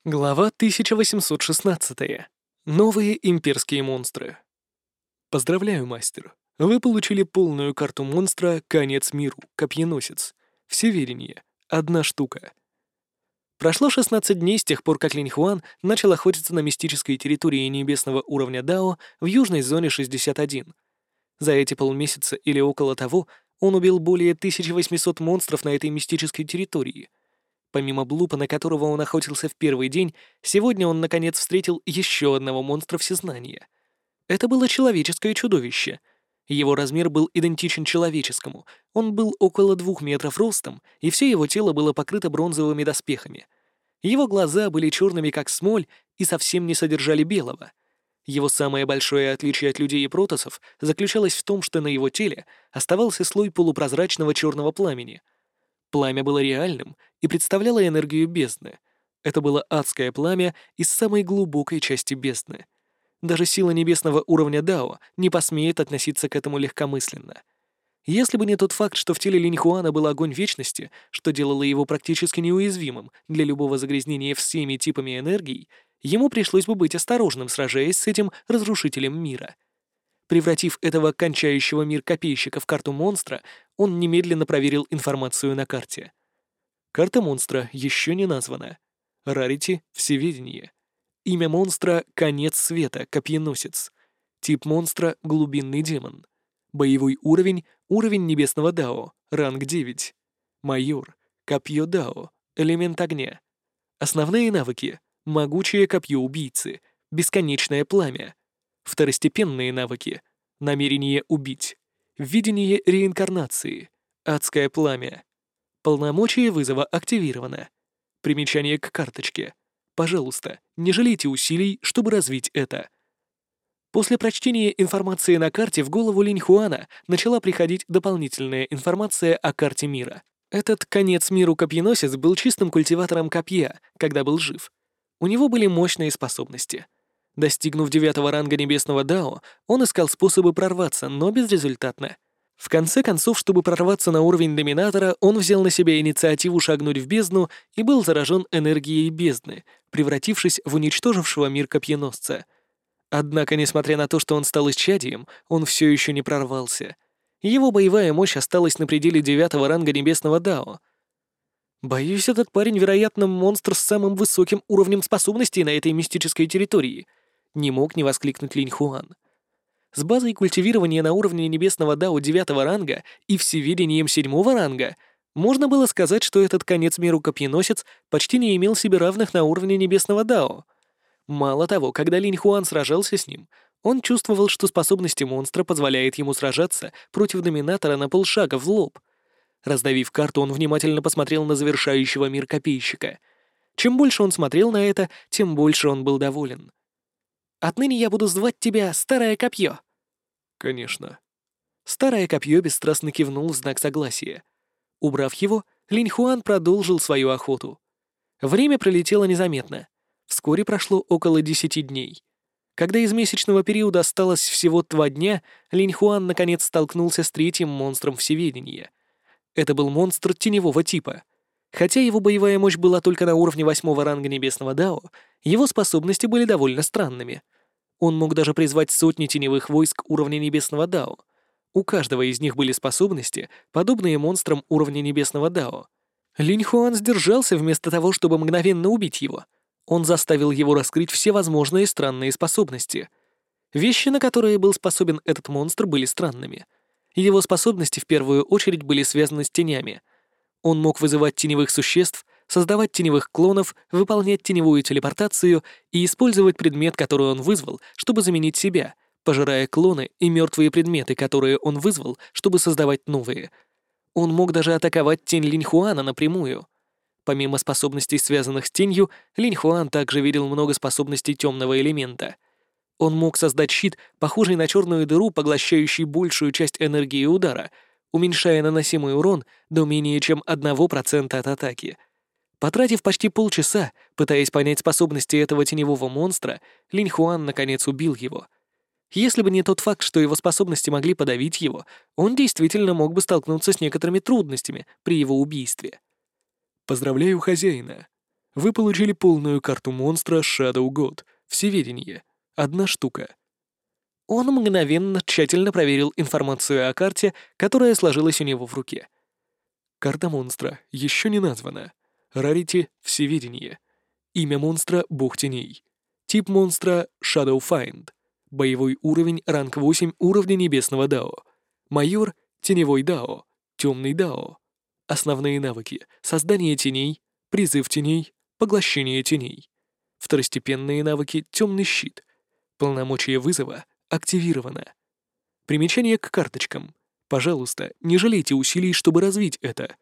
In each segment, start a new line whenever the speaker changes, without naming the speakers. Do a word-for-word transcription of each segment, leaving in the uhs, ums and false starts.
Глава тысяча восемьсот шестнадцать. Новые имперские монстры. Поздравляю, мастер. Вы получили полную карту монстра «Конец миру. Копьеносец». Всеведение. Одна штука. Прошло шестнадцать дней с тех пор, как Линь Хуан начал охотиться на мистической территории небесного уровня Дао в южной зоне шестьдесят один. За эти полмесяца или около того он убил более тысячи восьмисот монстров на этой мистической территории. Помимо Блупа, на которого он охотился в первый день, сегодня он, наконец, встретил еще одного монстра всезнания. Это было человеческое чудовище. Его размер был идентичен человеческому, он был около двух метров ростом, и все его тело было покрыто бронзовыми доспехами. Его глаза были черными, как смоль, и совсем не содержали белого. Его самое большое отличие от людей и протоссов заключалось в том, что на его теле оставался слой полупрозрачного черного пламени. Пламя было реальным и представляло энергию бездны. Это было адское пламя из самой глубокой части бездны. Даже сила небесного уровня Дао не посмеет относиться к этому легкомысленно. Если бы не тот факт, что в теле Линь Хуана был огонь вечности, что делало его практически неуязвимым для любого загрязнения всеми типами энергий, ему пришлось бы быть осторожным, сражаясь с этим разрушителем мира. Превратив этого кончающего мир копейщика в карту монстра, он немедленно проверил информацию на карте. Карта монстра еще не названа. Рарити — всеведение. Имя монстра — конец света, копьеносец. Тип монстра — глубинный демон. Боевой уровень — уровень небесного Дао, ранг девять. Майор — копье Дао, элемент огня. Основные навыки — могучее копье убийцы, бесконечное пламя. Второстепенные навыки — намерение убить, видение реинкарнации, адское пламя. Полномочия вызова активировано. Примечание к карточке. Пожалуйста, не жалейте усилий, чтобы развить это. После прочтения информации на карте в голову Линь Хуана начала приходить дополнительная информация о карте мира. Этот конец миру копьеносец был чистым культиватором копья, когда был жив. У него были мощные способности. Достигнув девятого ранга небесного Дао, он искал способы прорваться, но безрезультатно. В конце концов, чтобы прорваться на уровень доминатора, он взял на себя инициативу шагнуть в бездну и был заражен энергией бездны, превратившись в уничтожившего мир копьеносца. Однако, несмотря на то, что он стал исчадием, он все еще не прорвался. Его боевая мощь осталась на пределе девятого ранга небесного Дао. Боюсь, этот парень, вероятно, монстр с самым высоким уровнем способностей на этой мистической территории. Не мог не воскликнуть Линь Хуан. С базой культивирования на уровне небесного Дао девятого ранга и всеведением седьмого ранга можно было сказать, что этот конец миру копьеносец почти не имел себе равных на уровне небесного Дао. Мало того, когда Линь Хуан сражался с ним, он чувствовал, что способности монстра позволяют ему сражаться против доминатора на полшага в лоб. Раздавив карту, он внимательно посмотрел на завершающего мир копейщика. Чем больше он смотрел на это, тем больше он был доволен. «Отныне я буду звать тебя Старое Копье». «Конечно». Старое Копье бесстрастно кивнул в знак согласия. Убрав его, Линь Хуан продолжил свою охоту. Время пролетело незаметно. Вскоре прошло около десяти дней. Когда из месячного периода осталось всего два дня, Линь Хуан наконец столкнулся с третьим монстром всеведения. Это был монстр теневого типа. Хотя его боевая мощь была только на уровне восьмого ранга небесного Дао, его способности были довольно странными. Он мог даже призвать сотни теневых войск уровня небесного Дао. У каждого из них были способности, подобные монстрам уровня небесного Дао. Линь Хуан сдержался вместо того, чтобы мгновенно убить его. Он заставил его раскрыть все возможные странные способности. Вещи, на которые был способен этот монстр, были странными. Его способности в первую очередь были связаны с тенями. Он мог вызывать теневых существ, создавать теневых клонов, выполнять теневую телепортацию и использовать предмет, который он вызвал, чтобы заменить себя, пожирая клоны и мертвые предметы, которые он вызвал, чтобы создавать новые. Он мог даже атаковать тень Линь Хуана напрямую. Помимо способностей, связанных с тенью, Линь Хуан также видел много способностей темного элемента. Он мог создать щит, похожий на черную дыру, поглощающий большую часть энергии удара, уменьшая наносимый урон до менее чем одного процента от атаки. Потратив почти полчаса, пытаясь понять способности этого теневого монстра, Линь Хуан наконец убил его. Если бы не тот факт, что его способности могли подавить его, он действительно мог бы столкнуться с некоторыми трудностями при его убийстве. «Поздравляю хозяина. Вы получили полную карту монстра Shadow God, всеведение, одна штука. Он мгновенно тщательно проверил информацию о карте, которая сложилась у него в руке. Карта монстра еще не названа. Рарити — всеведение. Имя монстра — бог теней. Тип монстра — Shadow Find. Боевой уровень — ранг восемь уровня небесного дао. Майор — теневой дао. Темный дао. Основные навыки — создание теней, призыв теней, поглощение теней. Второстепенные навыки — темный щит. Полномочия вызова активировано. Примечание к карточкам. Пожалуйста, не жалейте усилий, чтобы развить это.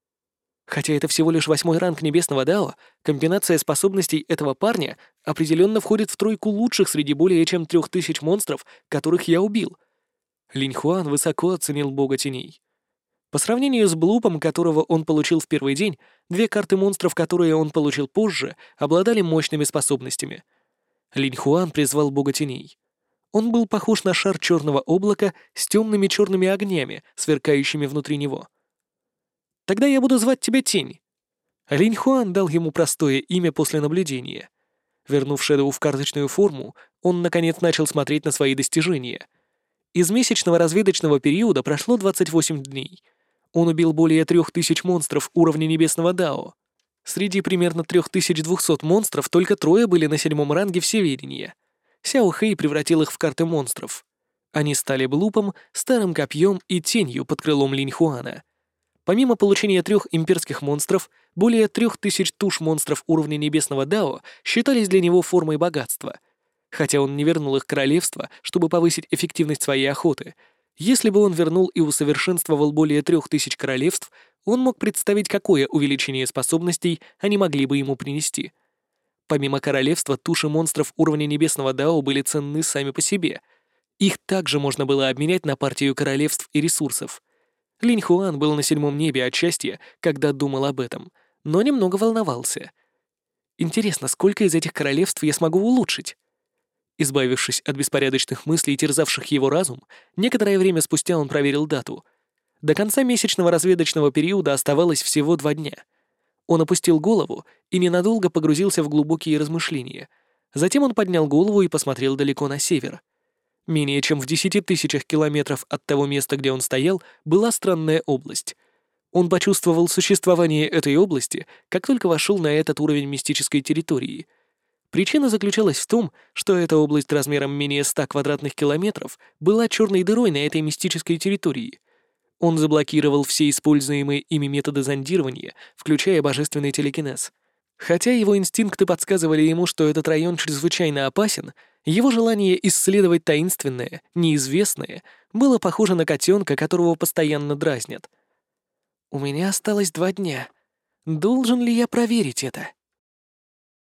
Хотя это всего лишь восьмой ранг небесного дао, комбинация способностей этого парня определенно входит в тройку лучших среди более чем трех тысяч монстров, которых я убил. Линь Хуан высоко оценил бога теней. По сравнению с Блупом, которого он получил в первый день, две карты монстров, которые он получил позже, обладали мощными способностями. Линь Хуан призвал бога теней. Он был похож на шар черного облака с темными черными огнями, сверкающими внутри него. «Тогда я буду звать тебя Тень». Линь Хуан дал ему простое имя после наблюдения. Вернув Шэдоу в карточную форму, он, наконец, начал смотреть на свои достижения. Из месячного разведочного периода прошло двадцать восемь дней. Он убил более трех тысяч монстров уровня небесного дао. Среди примерно трех тысяч двухсот монстров только трое были на седьмом ранге всеведения. Сяо Хэй превратил их в карты монстров. Они стали Блупом, Старым Копьем и Тенью под крылом Линь Хуана. Помимо получения трех имперских монстров, более трех тысяч туш монстров уровня небесного дао считались для него формой богатства. Хотя он не вернул их королевство, чтобы повысить эффективность своей охоты. Если бы он вернул и усовершенствовал более трех тысяч королевств, он мог представить, какое увеличение способностей они могли бы ему принести. Помимо королевства, туши монстров уровня небесного дао были ценны сами по себе. Их также можно было обменять на партию королевств и ресурсов. Линь Хуан был на седьмом небе от счастья, когда думал об этом, но немного волновался. Интересно, сколько из этих королевств я смогу улучшить? Избавившись от беспорядочных мыслей, терзавших его разум, некоторое время спустя он проверил дату. До конца месячного разведочного периода оставалось всего два дня. Он опустил голову и ненадолго погрузился в глубокие размышления. Затем он поднял голову и посмотрел далеко на север. Менее чем в десяти тысячах километров от того места, где он стоял, была странная область. Он почувствовал существование этой области, как только вошел на этот уровень мистической территории. Причина заключалась в том, что эта область размером менее ста квадратных километров была черной дырой на этой мистической территории. Он заблокировал все используемые ими методы зондирования, включая божественный телекинез. Хотя его инстинкты подсказывали ему, что этот район чрезвычайно опасен, его желание исследовать таинственное, неизвестное, было похоже на котенка, которого постоянно дразнят. «У меня осталось два дня. Должен ли я проверить это?»